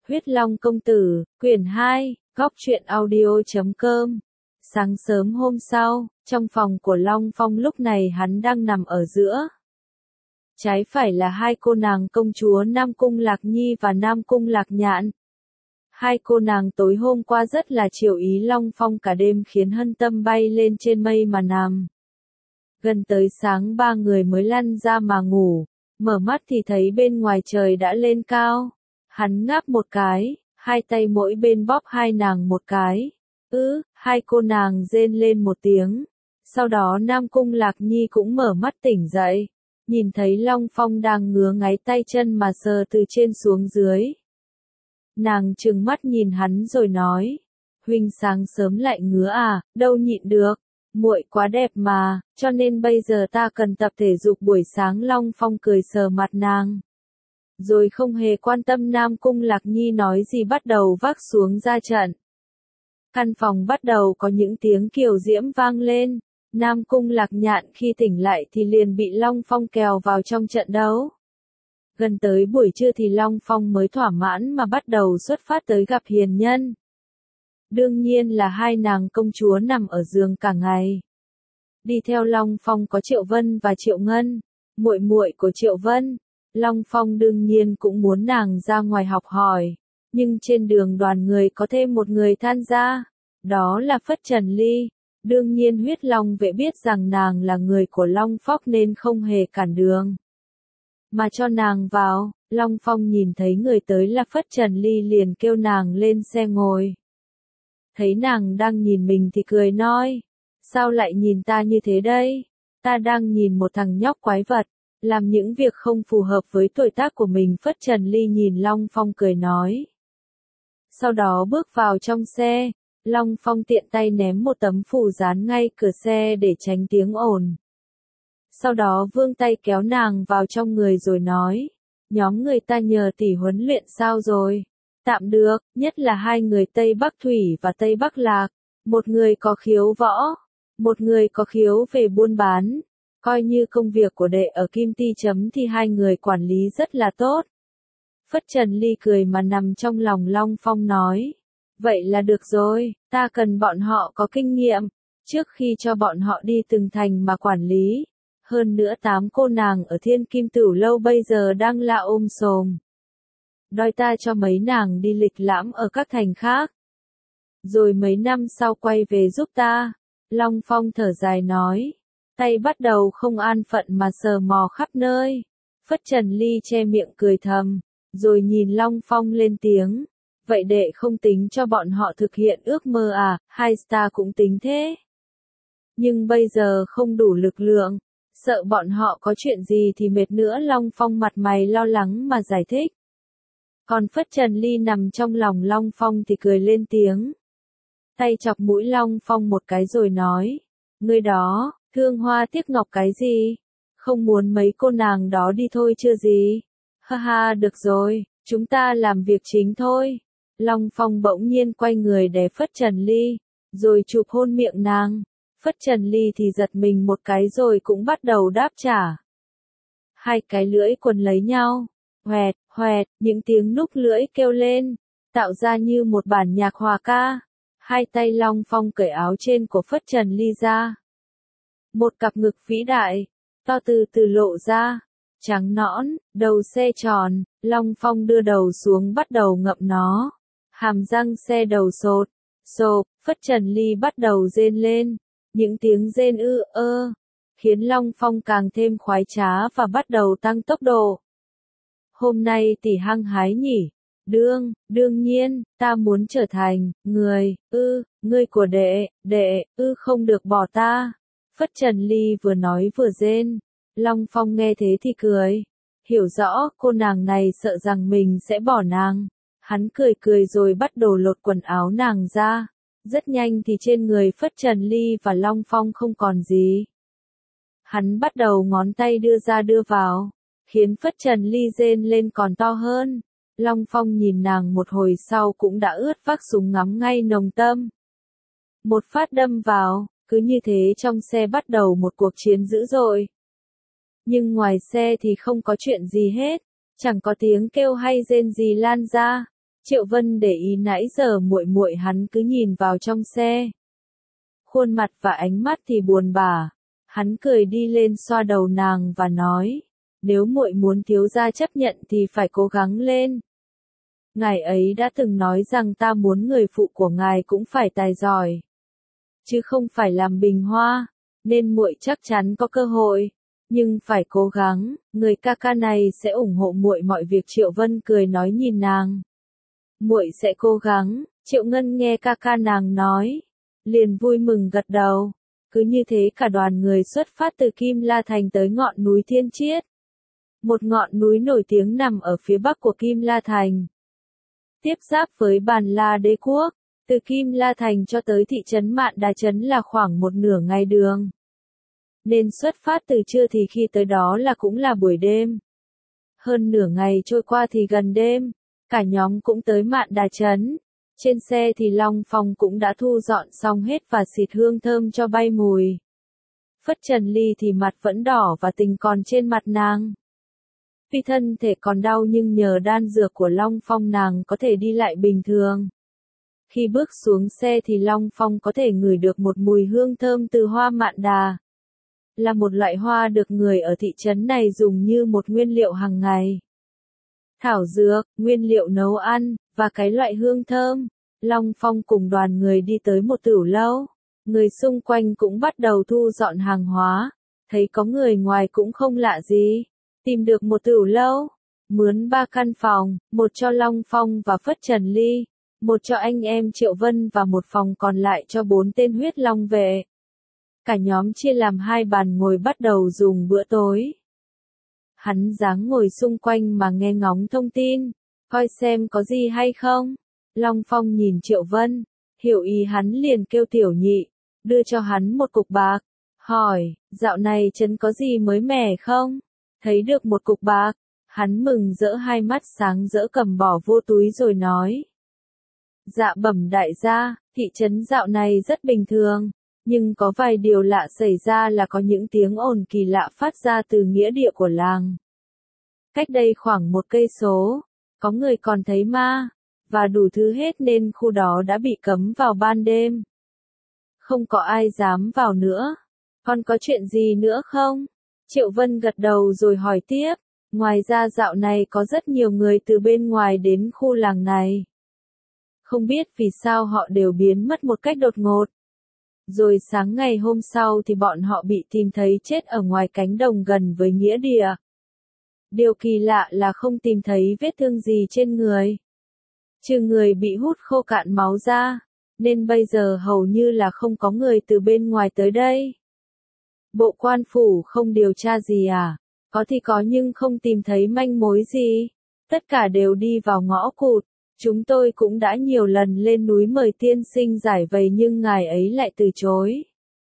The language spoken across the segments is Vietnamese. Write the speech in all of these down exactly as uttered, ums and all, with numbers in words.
Huyết Long Công Tử, quyển hai, góc truyện audio chấm com. Sáng sớm hôm sau, trong phòng của Long Phong lúc này hắn đang nằm ở giữa. Trái phải là hai cô nàng công chúa Nam Cung Lạc Nhi và Nam Cung Lạc Nhạn. Hai cô nàng tối hôm qua rất là chiều ý Long Phong cả đêm khiến hân tâm bay lên trên mây mà nằm. Gần tới sáng ba người mới lăn ra mà ngủ, mở mắt thì thấy bên ngoài trời đã lên cao. Hắn ngáp một cái, hai tay mỗi bên bóp hai nàng một cái. Ư, hai cô nàng rên lên một tiếng. Sau đó Nam Cung Lạc Nhi cũng mở mắt tỉnh dậy. Nhìn thấy Long Phong đang ngứa ngáy tay chân mà sờ từ trên xuống dưới. Nàng trừng mắt nhìn hắn rồi nói. Huynh sáng sớm lại ngứa à, đâu nhịn được. Muội quá đẹp mà, cho nên bây giờ ta cần tập thể dục buổi sáng. Long Phong cười sờ mặt nàng. Rồi không hề quan tâm Nam Cung Lạc Nhi nói gì bắt đầu vác xuống ra trận. Căn phòng bắt đầu có những tiếng kiều diễm vang lên. Nam Cung Lạc Nhạn khi tỉnh lại thì liền bị Long Phong kèo vào trong trận đấu. Gần tới buổi trưa thì Long Phong mới thỏa mãn mà bắt đầu xuất phát tới gặp hiền nhân. Đương nhiên là hai nàng công chúa nằm ở giường cả ngày. Đi theo Long Phong có Triệu Vân và Triệu Ngân, muội muội của Triệu Vân. Long Phong đương nhiên cũng muốn nàng ra ngoài học hỏi, nhưng trên đường đoàn người có thêm một người tham gia, đó là Phất Trần Ly. Đương nhiên Huyết Long vệ biết rằng nàng là người của Long Phóc nên không hề cản đường, mà cho nàng vào. Long Phong nhìn thấy người tới là Phất Trần Ly liền kêu nàng lên xe ngồi. Thấy nàng đang nhìn mình thì cười nói, sao lại nhìn ta như thế đây? Ta đang nhìn một thằng nhóc quái vật, làm những việc không phù hợp với tuổi tác của mình. Phất Trần Ly nhìn Long Phong cười nói. Sau đó bước vào trong xe, Long Phong tiện tay ném một tấm phù dán ngay cửa xe để tránh tiếng ồn. Sau đó vươn tay kéo nàng vào trong người rồi nói, nhóm người ta nhờ tỷ huấn luyện sao rồi? Tạm được, nhất là hai người Tây Bắc Thủy và Tây Bắc Lạc, một người có khiếu võ, một người có khiếu về buôn bán. Coi như công việc của đệ ở Kim Ti chấm thì hai người quản lý rất là tốt. Phất Trần Ly cười mà nằm trong lòng Long Phong nói. Vậy là được rồi, ta cần bọn họ có kinh nghiệm, trước khi cho bọn họ đi từng thành mà quản lý. Hơn nữa tám cô nàng ở Thiên Kim Tửu Lâu bây giờ đang la ôm sồm. Đòi ta cho mấy nàng đi lịch lãm ở các thành khác. Rồi mấy năm sau quay về giúp ta. Long Phong thở dài nói. Tay bắt đầu không an phận mà sờ mò khắp nơi. Phất Trần Ly che miệng cười thầm, rồi nhìn Long Phong lên tiếng. Vậy đệ không tính cho bọn họ thực hiện ước mơ à? Hai ta cũng tính thế. Nhưng bây giờ không đủ lực lượng, sợ bọn họ có chuyện gì thì mệt nữa. Long Phong mặt mày lo lắng mà giải thích. Còn Phất Trần Ly nằm trong lòng Long Phong thì cười lên tiếng. Tay chọc mũi Long Phong một cái rồi nói. Ngươi đó, thương hoa tiếc ngọc cái gì? Không muốn mấy cô nàng đó đi thôi chưa gì? Ha ha, được rồi, chúng ta làm việc chính thôi. Long Phong bỗng nhiên quay người đè Phất Trần Ly, rồi chụp hôn miệng nàng. Phất Trần Ly thì giật mình một cái rồi cũng bắt đầu đáp trả. Hai cái lưỡi quần lấy nhau, hoẹt, hoẹt, những tiếng núc lưỡi kêu lên, tạo ra như một bản nhạc hòa ca. Hai tay Long Phong cởi áo trên của Phất Trần Ly ra. Một cặp ngực vĩ đại, to từ từ lộ ra, trắng nõn, đầu xe tròn. Long Phong đưa đầu xuống bắt đầu ngậm nó. Hàm răng xe đầu sột, sộp, Phất Trần Ly bắt đầu rên lên. Những tiếng rên ư ơ, khiến Long Phong càng thêm khoái trá và bắt đầu tăng tốc độ. Hôm nay tỷ hăng hái nhỉ? Đương, đương nhiên, ta muốn trở thành, người, ư, ngươi của đệ, đệ, ư không được bỏ ta. Phất Trần Ly vừa nói vừa rên. Long Phong nghe thế thì cười. Hiểu rõ, cô nàng này sợ rằng mình sẽ bỏ nàng. Hắn cười cười rồi bắt đầu lột quần áo nàng ra. Rất nhanh thì trên người Phất Trần Ly và Long Phong không còn gì. Hắn bắt đầu ngón tay đưa ra đưa vào, khiến Phất Trần Ly rên lên còn to hơn. Long Phong nhìn nàng một hồi sau cũng đã ướt vác súng ngắm ngay nồng tâm. Một phát đâm vào, cứ như thế trong xe bắt đầu một cuộc chiến dữ dội. Nhưng ngoài xe thì không có chuyện gì hết, chẳng có tiếng kêu hay rên gì lan ra. Triệu Vân để ý nãy giờ muội muội hắn cứ nhìn vào trong xe. Khuôn mặt và ánh mắt thì buồn bã. Hắn cười đi lên xoa đầu nàng và nói, nếu muội muốn thiếu gia chấp nhận thì phải cố gắng lên. Ngài ấy đã từng nói rằng ta muốn người phụ của ngài cũng phải tài giỏi, chứ không phải làm bình hoa, nên muội chắc chắn có cơ hội, nhưng phải cố gắng, người ca ca này sẽ ủng hộ muội mọi việc. Triệu Vân cười nói nhìn nàng. Muội sẽ cố gắng. Triệu Ngân nghe ca ca nàng nói, liền vui mừng gật đầu. Cứ như thế cả đoàn người xuất phát từ Kim La Thành tới ngọn núi Thiên Chiết. Một ngọn núi nổi tiếng nằm ở phía bắc của Kim La Thành. Tiếp giáp với Bàn La Đế quốc, từ Kim La Thành cho tới thị trấn Mạn Đà Trấn là khoảng một nửa ngày đường. Nên xuất phát từ trưa thì khi tới đó là cũng là buổi đêm. Hơn nửa ngày trôi qua thì gần đêm, cả nhóm cũng tới Mạn Đà Trấn. Trên xe thì Long Phong cũng đã thu dọn xong hết và xịt hương thơm cho bay mùi. Phất Trần Ly thì mặt vẫn đỏ và tình còn trên mặt nàng. Tuy thân thể còn đau nhưng nhờ đan dược của Long Phong nàng có thể đi lại bình thường. Khi bước xuống xe thì Long Phong có thể ngửi được một mùi hương thơm từ hoa mạn đà. Là một loại hoa được người ở thị trấn này dùng như một nguyên liệu hàng ngày. Thảo dược, nguyên liệu nấu ăn, và cái loại hương thơm. Long Phong cùng đoàn người đi tới một tửu lâu. Người xung quanh cũng bắt đầu thu dọn hàng hóa. Thấy có người ngoài cũng không lạ gì. Tìm được một tửu lâu, mướn ba căn phòng, một cho Long Phong và Phất Trần Ly, một cho anh em Triệu Vân và một phòng còn lại cho bốn tên huyết long vệ. Cả nhóm chia làm hai bàn ngồi bắt đầu dùng bữa tối. Hắn dáng ngồi xung quanh mà nghe ngóng thông tin, coi xem có gì hay không. Long Phong nhìn Triệu Vân, hiểu ý hắn liền kêu Tiểu Nhị, đưa cho hắn một cục bạc, hỏi, dạo này trấn có gì mới mẻ không? Thấy được một cục bạc, hắn mừng rỡ hai mắt sáng rỡ cầm bỏ vô túi rồi nói. Dạ bẩm đại gia, thị trấn dạo này rất bình thường, nhưng có vài điều lạ xảy ra là có những tiếng ồn kỳ lạ phát ra từ nghĩa địa của làng. Cách đây khoảng một cây số, có người còn thấy ma, và đủ thứ hết nên khu đó đã bị cấm vào ban đêm. Không có ai dám vào nữa. Còn có chuyện gì nữa không? Triệu Vân gật đầu rồi hỏi tiếp, ngoài ra dạo này có rất nhiều người từ bên ngoài đến khu làng này. Không biết vì sao họ đều biến mất một cách đột ngột. Rồi sáng ngày hôm sau thì bọn họ bị tìm thấy chết ở ngoài cánh đồng gần với nghĩa địa. Điều kỳ lạ là không tìm thấy vết thương gì trên người. Trừ người bị hút khô cạn máu ra, nên bây giờ hầu như là không có người từ bên ngoài tới đây. Bộ quan phủ không điều tra gì à? Có thì có nhưng không tìm thấy manh mối gì. Tất cả đều đi vào ngõ cụt. Chúng tôi cũng đã nhiều lần lên núi mời tiên sinh giải vây nhưng ngài ấy lại từ chối.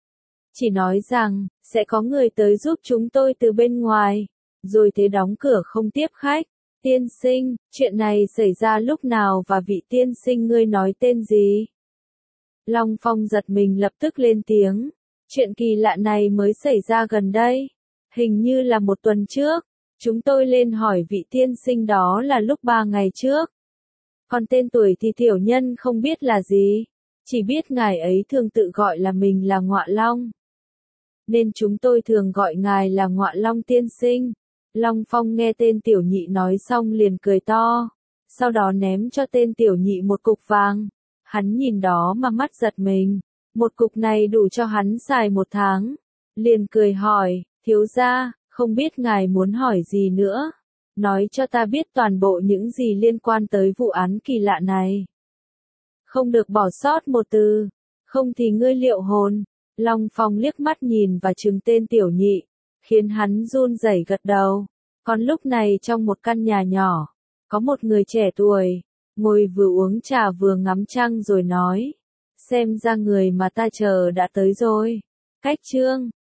Chỉ nói rằng, sẽ có người tới giúp chúng tôi từ bên ngoài, rồi thế đóng cửa không tiếp khách. Tiên sinh, chuyện này xảy ra lúc nào và vị tiên sinh ngươi nói tên gì? Long Phong giật mình lập tức lên tiếng. Chuyện kỳ lạ này mới xảy ra gần đây. Hình như là một tuần trước. Chúng tôi lên hỏi vị tiên sinh đó là lúc ba ngày trước. Còn tên tuổi thì tiểu nhân không biết là gì. Chỉ biết ngài ấy thường tự gọi là mình là Ngọa Long. Nên chúng tôi thường gọi ngài là Ngọa Long tiên sinh. Long Phong nghe tên Tiểu Nhị nói xong liền cười to. Sau đó ném cho tên Tiểu Nhị một cục vàng. Hắn nhìn đó mà mắt giật mình. Một cục này đủ cho hắn xài một tháng. Liền cười hỏi, thiếu gia, không biết ngài muốn hỏi gì nữa. Nói cho ta biết toàn bộ những gì liên quan tới vụ án kỳ lạ này. Không được bỏ sót một từ. Không thì ngươi liệu hồn. Long Phong liếc mắt nhìn và trừng tên Tiểu Nhị. Khiến hắn run rẩy gật đầu. Còn lúc này trong một căn nhà nhỏ. Có một người trẻ tuổi. Ngồi vừa uống trà vừa ngắm trăng rồi nói. Xem ra người mà ta chờ đã tới rồi. Cách chương